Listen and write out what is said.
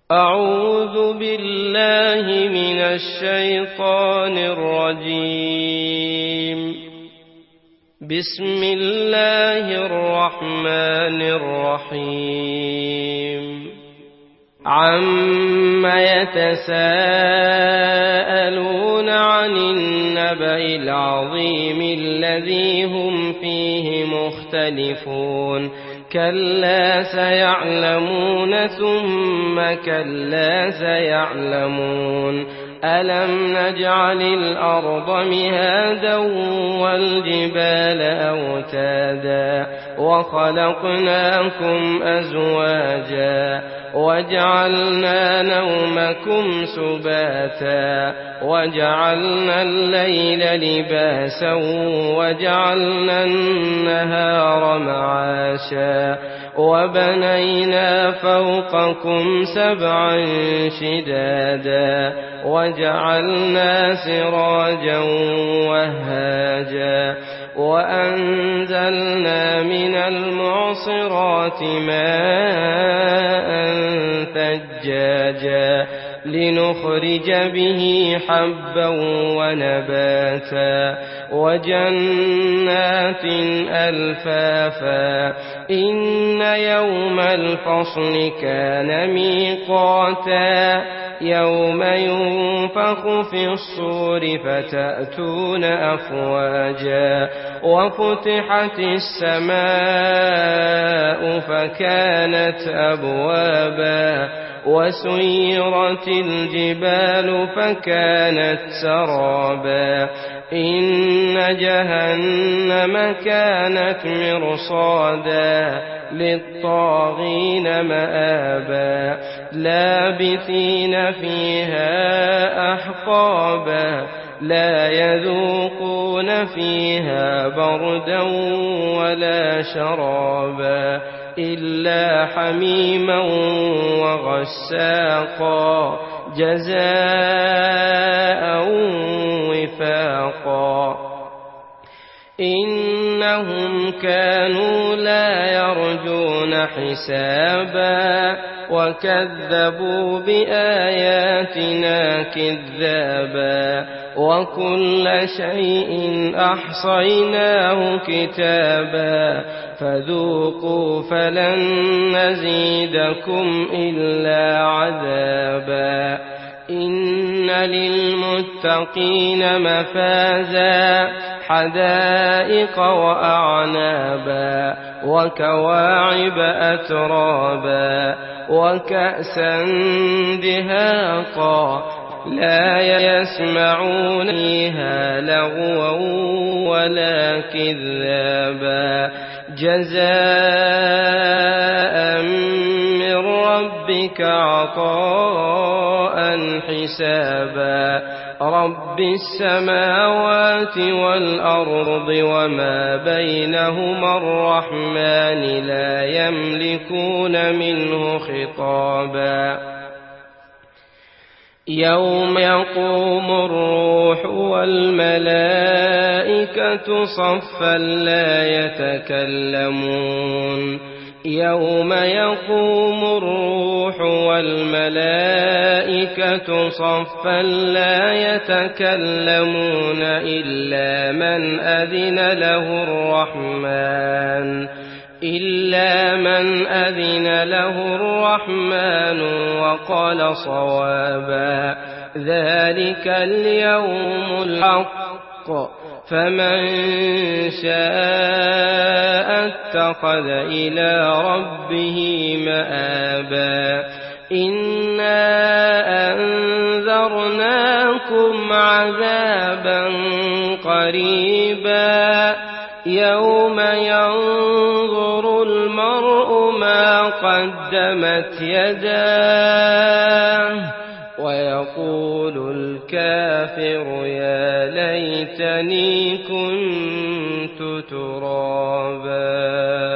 أعوذ بالله من الشيطان الرجيم. بسم الله الرحمن الرحيم. عَمَّ يتساءلون عن النبأ العظيم الذي هم فيه مختلفون كلا سيعلمون ثم كلا سيعلمون ألم نجعل الأرض مهادا والجبال أوتادا وخلقناكم أزواجا وجعلنا نومكم سباتا وجعلنا الليل لباسا وجعلنا النهار معاشا وبنينا فوقكم سبعا شدادا وجعلنا سراجا وهاجا وأنزلنا من المعصرات ماء ثجاجا لنخرج به حبا ونباتا وجنات ألفافا إن يوم الفصل كان ميقاتا يوم ينفخ في الصور فتأتون أفواجا وفتحت السماء فكانت أبوابا وسيرت الجبال فكانت سرابا إن جهنم كانت مرصادا للطاغين مآبا لابثين فيها أحقابا لا يذوقون فيها بردا ولا شرابا إلا حميما وغساقا جزاء وفاقا إنهم كانوا لا يرجون حسابا وكذبوا بآياتنا كذابا وكل شيء أحصيناه كتابا فذوقوا فلن نزيدكم إلا عذابا إن للمتقين مفازا حدائق وأعنابا وكواعب أترابا وكأسا دهاقا لا يسمعون فيها لغوا ولا كذابا جزاء من ربك عطاء حسابا رب السماوات والأرض وما بينهما الرحمن لا يملكون منه خطابا يوم يقوم الروح والملائكة صفا لا يتكلمون يوم يقوم الروح والملائكة صفا لا يتكلمون إلا من أذن له الرحمن وقال صوابا ذلك اليوم الحق فمن شاء اتخذ إلى ربه مآبا إنا أنذرناكم عذابا قريبا يوم ينظر المرء ما قدمت يداه ويقول الكافر يا ليتني كنت ترابا.